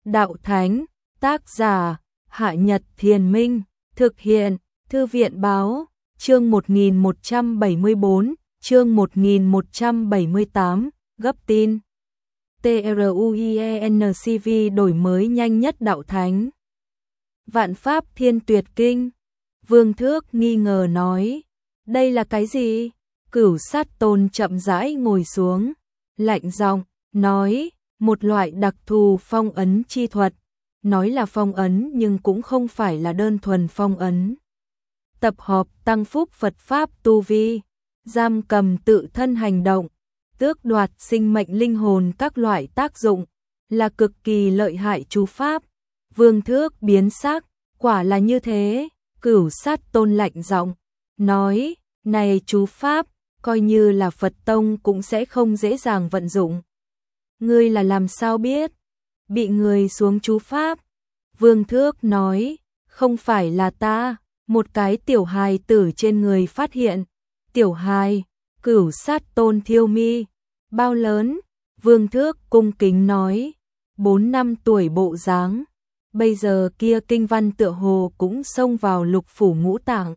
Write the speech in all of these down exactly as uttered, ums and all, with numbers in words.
Đạo Thánh, tác giả, Hạ Nhật Thiền Minh, thực hiện, Thư viện Báo, chương một nghìn một trăm bảy mươi bốn, chương một nghìn một trăm bảy mươi tám, gấp tin. TRUIENCV đổi mới nhanh nhất Đạo Thánh. Vạn Pháp Thiên Tuyệt Kinh. Vương Thước nghi ngờ nói, đây là cái gì? Cửu Sát Tôn chậm rãi ngồi xuống, lạnh giọng nói, một loại đặc thù phong ấn chi thuật. Nói là phong ấn nhưng cũng không phải là đơn thuần phong ấn. Tập hợp tăng phúc Phật Pháp tu vi, giam cầm tự thân hành động, tước đoạt sinh mệnh linh hồn các loại tác dụng, là cực kỳ lợi hại chú pháp. Vương Thước biến sắc, quả là như thế. Cửu Sát Tôn lạnh giọng nói, này chú pháp, coi như là Phật Tông cũng sẽ không dễ dàng vận dụng. Ngươi là làm sao biết? Bị người xuống chú pháp. Vương Thước nói, không phải là ta, một cái tiểu hài tử trên người phát hiện. Tiểu hài? Cửu Sát Tôn thiêu mi. Bao lớn? Vương Thước cung kính nói, bốn năm tuổi bộ dáng. Bây giờ kia kinh văn tựa hồ cũng xông vào lục phủ ngũ tạng.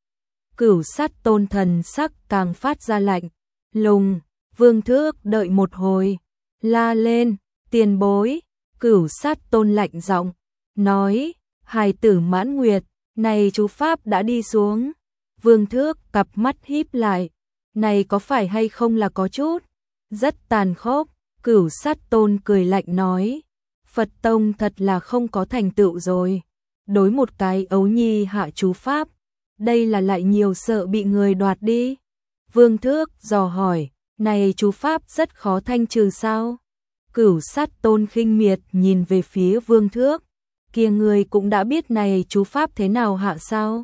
Cửu Sát Tôn thần sắc càng phát ra lạnh lùng. Vương Thước đợi một hồi, la lên, tiền bối. Cửu Sát Tôn lạnh giọng nói, hài tử mãn nguyệt, này chú pháp đã đi xuống. Vương Thước cặp mắt híp lại, này có phải hay không là có chút rất tàn khốc. Cửu Sát Tôn cười lạnh nói, Phật Tông thật là không có thành tựu rồi. Đối một cái ấu nhi hạ chú pháp, đây là lại nhiều sợ bị người đoạt đi. Vương Thước dò hỏi, này chú pháp rất khó thanh trừ sao? Cửu Sát Tôn khinh miệt nhìn về phía Vương Thước, kia người cũng đã biết này chú pháp thế nào hạ sao?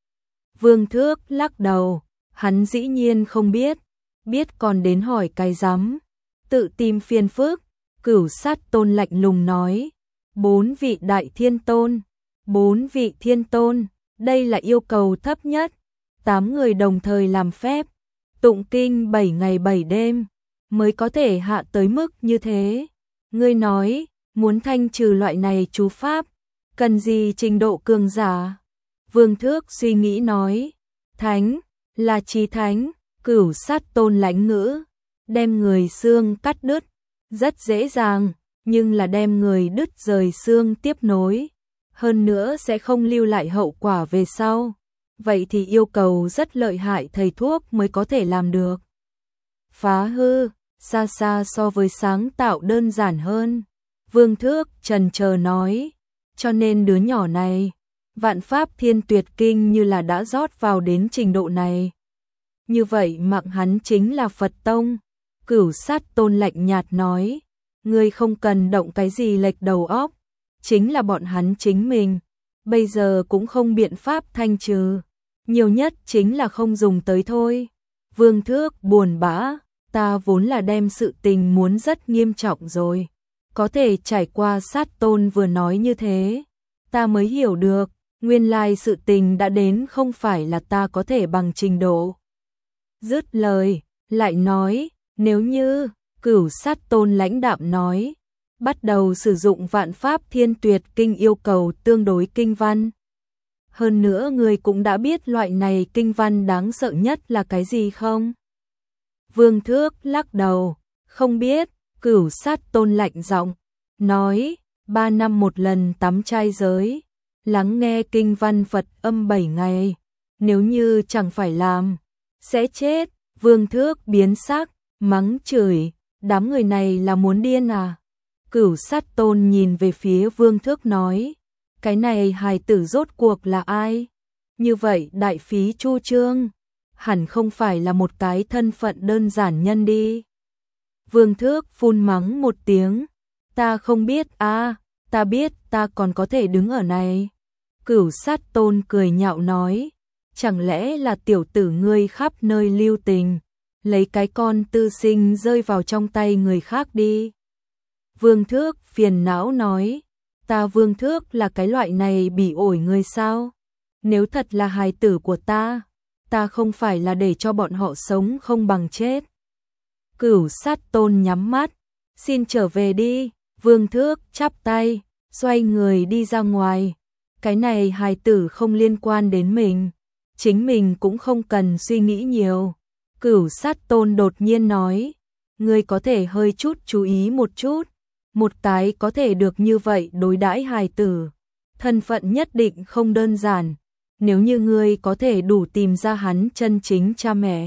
Vương Thước lắc đầu, hắn dĩ nhiên không biết, biết còn đến hỏi cái rắm, tự tìm phiền phức. Cửu Sát Tôn lạnh lùng nói, bốn vị đại thiên tôn, bốn vị thiên tôn, đây là yêu cầu thấp nhất. Tám người đồng thời làm phép, tụng kinh bảy ngày bảy đêm, mới có thể hạ tới mức như thế. Ngươi nói, muốn thanh trừ loại này chú pháp, cần gì trình độ cường giả? Vương Thước suy nghĩ nói, thánh, là chí thánh. Cửu Sát Tôn lãnh ngữ, đem người xương cắt đứt, rất dễ dàng, nhưng là đem người đứt rời xương tiếp nối, hơn nữa sẽ không lưu lại hậu quả về sau. Vậy thì yêu cầu rất lợi hại thầy thuốc mới có thể làm được. Phá hư, xa xa so với sáng tạo đơn giản hơn. Vương Thước trần chờ nói, cho nên đứa nhỏ này, Vạn Pháp Thiên Tuyệt Kinh như là đã rót vào đến trình độ này. Như vậy mạng hắn chính là Phật Tông. Cửu Sát Tôn lạnh nhạt nói, ngươi không cần động cái gì lệch đầu óc, chính là bọn hắn chính mình, bây giờ cũng không biện pháp thanh trừ, nhiều nhất chính là không dùng tới thôi. Vương Thước buồn bã, ta vốn là đem sự tình muốn rất nghiêm trọng rồi, có thể trải qua Sát Tôn vừa nói như thế, ta mới hiểu được, nguyên lai sự tình đã đến không phải là ta có thể bằng trình độ. Dứt lời, lại nói, nếu như, Cửu Sát Tôn lãnh đạm nói, bắt đầu sử dụng Vạn Pháp Thiên Tuyệt Kinh yêu cầu tương đối kinh văn. Hơn nữa người cũng đã biết loại này kinh văn đáng sợ nhất là cái gì không? Vương Thước lắc đầu, không biết. Cửu Sát Tôn lạnh giọng nói, ba năm một lần tắm trai giới, lắng nghe kinh văn Phật âm bảy ngày, nếu như chẳng phải làm, sẽ chết. Vương Thước biến sắc, mắng chửi, đám người này là muốn điên à? Cửu Sát Tôn nhìn về phía Vương Thước nói, cái này hài tử rốt cuộc là ai? Như vậy đại phí chu trương, hẳn không phải là một cái thân phận đơn giản nhân đi. Vương Thước phun mắng một tiếng, ta không biết à, ta biết ta còn có thể đứng ở này. Cửu Sát Tôn cười nhạo nói, chẳng lẽ là tiểu tử ngươi khắp nơi lưu tình, lấy cái con tư sinh rơi vào trong tay người khác đi. Vương Thước phiền não nói, ta Vương Thước là cái loại này bị ổi người sao? Nếu thật là hài tử của ta, ta không phải là để cho bọn họ sống không bằng chết. Cửu Sát Tôn nhắm mắt, xin trở về đi. Vương Thước chắp tay, xoay người đi ra ngoài. Cái này hài tử không liên quan đến mình, chính mình cũng không cần suy nghĩ nhiều. Cửu Sát Tôn đột nhiên nói, ngươi có thể hơi chút chú ý một chút, một cái có thể được như vậy đối đãi hài tử, thân phận nhất định không đơn giản, nếu như ngươi có thể đủ tìm ra hắn chân chính cha mẹ,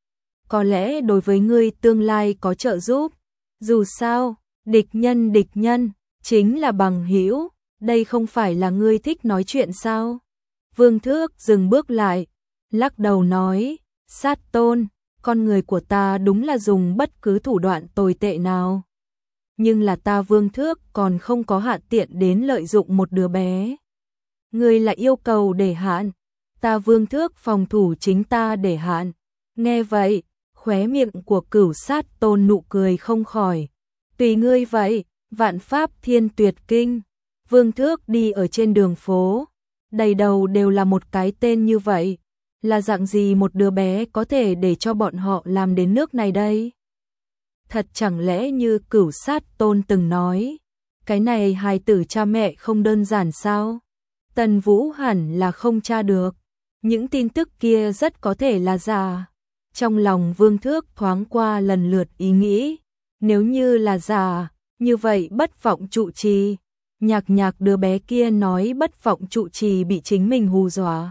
có lẽ đối với ngươi tương lai có trợ giúp. Dù sao, địch nhân địch nhân chính là bằng hữu, đây không phải là ngươi thích nói chuyện sao? Vương Thước dừng bước lại, lắc đầu nói, Sát Tôn, con người của ta đúng là dùng bất cứ thủ đoạn tồi tệ nào. Nhưng là ta Vương Thước còn không có hạn tiện đến lợi dụng một đứa bé. Ngươi lại yêu cầu để hạn, ta Vương Thước phòng thủ chính ta để hạn. Nghe vậy, khóe miệng của Cửu Sát Tôn nụ cười không khỏi. Tùy ngươi vậy, vạn pháp thiên tuyệt kinh. Vương Thước đi ở trên đường phố, đầy đầu đều là một cái tên như vậy. Là dạng gì một đứa bé có thể để cho bọn họ làm đến nước này đây? Thật chẳng lẽ như Cửu Sát Tôn từng nói, cái này hài tử cha mẹ không đơn giản sao? Tần Vũ hẳn là không tra được, những tin tức kia rất có thể là giả. Trong lòng Vương Thước thoáng qua lần lượt ý nghĩ, nếu như là giả, như vậy bất vọng trụ trì. Nhạc nhạc đứa bé kia nói bất vọng trụ trì bị chính mình hù dọa.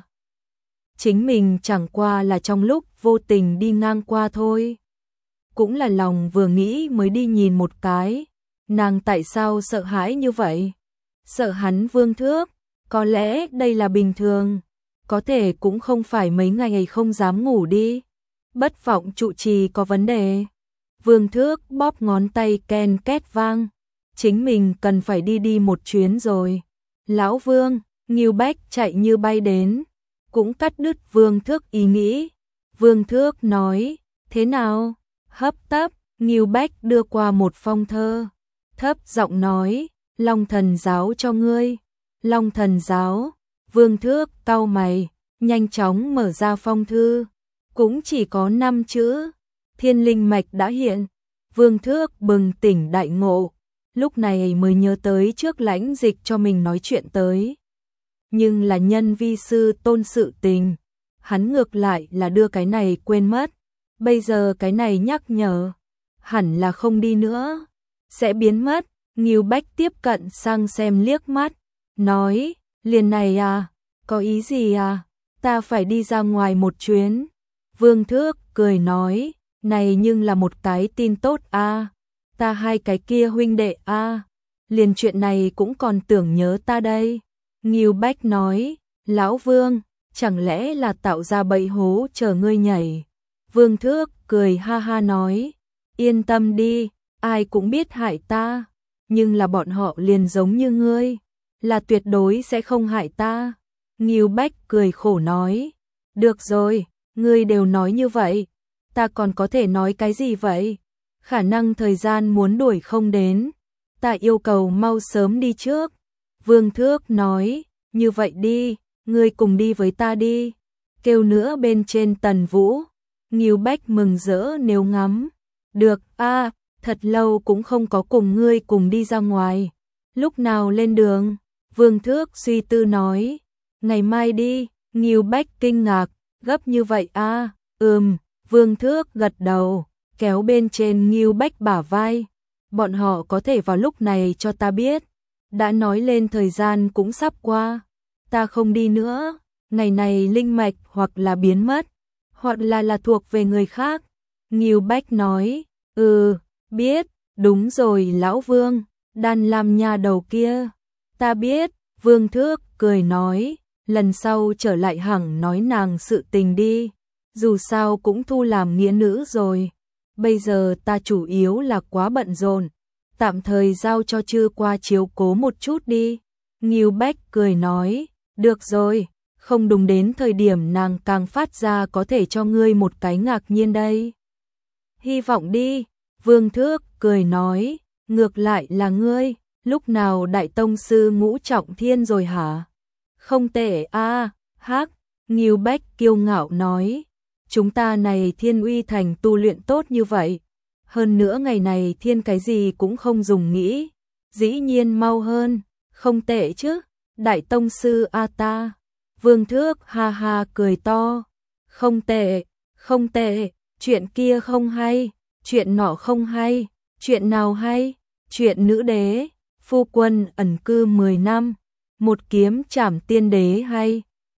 Chính mình chẳng qua là trong lúc vô tình đi ngang qua thôi. Cũng là lòng vừa nghĩ mới đi nhìn một cái. Nàng tại sao sợ hãi như vậy? Sợ hắn Vương Thước, có lẽ đây là bình thường. Có thể cũng không phải mấy ngày không dám ngủ đi. Bất vọng trụ trì có vấn đề. Vương Thước bóp ngón tay ken két vang. Chính mình cần phải đi đi một chuyến rồi. Lão Vương, Ngưu Bách chạy như bay đến, cũng cắt đứt Vương Thước ý nghĩ. Vương Thước nói, thế nào? Hấp tấp, Ngưu Bách đưa qua một phong thơ. Thấp giọng nói, Long Thần Giáo cho ngươi. Long Thần Giáo, Vương Thước cau mày, nhanh chóng mở ra phong thư. Cũng chỉ có năm chữ, Thiên Linh Mạch đã hiện. Vương Thước bừng tỉnh đại ngộ, lúc này mới nhớ tới trước Lãnh Dịch cho mình nói chuyện tới. Nhưng là nhân vi sư tôn sự tình, hắn ngược lại là đưa cái này quên mất. Bây giờ cái này nhắc nhở, hẳn là không đi nữa, sẽ biến mất. Ngưu Bách tiếp cận sang xem liếc mắt, nói, liền này à, có ý gì à, ta phải đi ra ngoài một chuyến. Vương Thước cười nói, này nhưng là một cái tin tốt a, à. Ta hai cái kia huynh đệ a, à. Liền chuyện này cũng còn tưởng nhớ ta đây. Ngưu Bách nói, Lão Vương, chẳng lẽ là tạo ra bẫy hố chờ ngươi nhảy. Vương Thước cười ha ha nói, yên tâm đi, ai cũng biết hại ta, nhưng là bọn họ liền giống như ngươi, là tuyệt đối sẽ không hại ta. Ngưu Bách cười khổ nói, được rồi, ngươi đều nói như vậy, ta còn có thể nói cái gì vậy? Khả năng thời gian muốn đuổi không đến, ta yêu cầu mau sớm đi trước. Vương Thước nói, như vậy đi, ngươi cùng đi với ta đi. Kêu nữa bên trên Tần Vũ. Ngưu Bách mừng rỡ nếu ngắm. Được, a, à, thật lâu cũng không có cùng ngươi cùng đi ra ngoài. Lúc nào lên đường? Vương Thước suy tư nói, ngày mai đi. Ngưu Bách kinh ngạc, gấp như vậy a? À? Ừm, Vương Thước gật đầu, kéo bên trên Ngưu Bách bả vai. Bọn họ có thể vào lúc này cho ta biết. Đã nói lên thời gian cũng sắp qua, ta không đi nữa, ngày này linh mạch hoặc là biến mất, hoặc là là thuộc về người khác. Ngưu Bách nói, ừ, biết, đúng rồi Lão Vương, Đan Lam nhà đầu kia, ta biết. Vương Thước cười nói, lần sau trở lại hẳn nói nàng sự tình đi, dù sao cũng thu làm nghĩa nữ rồi, bây giờ ta chủ yếu là quá bận rộn. Tạm thời giao cho Chư qua chiếu cố một chút đi. Ngưu Bách cười nói, được rồi, không đúng đến thời điểm nàng càng phát ra có thể cho ngươi một cái ngạc nhiên đây. Hy vọng đi. Vương Thước cười nói, ngược lại là ngươi, lúc nào đại tông sư ngũ trọng thiên rồi hả? Không tệ a, à, hắc. Ngưu Bách kiêu ngạo nói, chúng ta này Thiên Uy Thành tu luyện tốt như vậy. Hơn nữa ngày này thiên cái gì cũng không dùng nghĩ, dĩ nhiên mau hơn, Không tệ chứ, Đại Tông Sư A ta. Vương Thước ha ha cười to. Không tệ, không tệ, chuyện kia không hay, chuyện nọ không hay, chuyện nào hay, chuyện nữ đế, phu quân ẩn cư mười năm, một kiếm trảm tiên đế hay.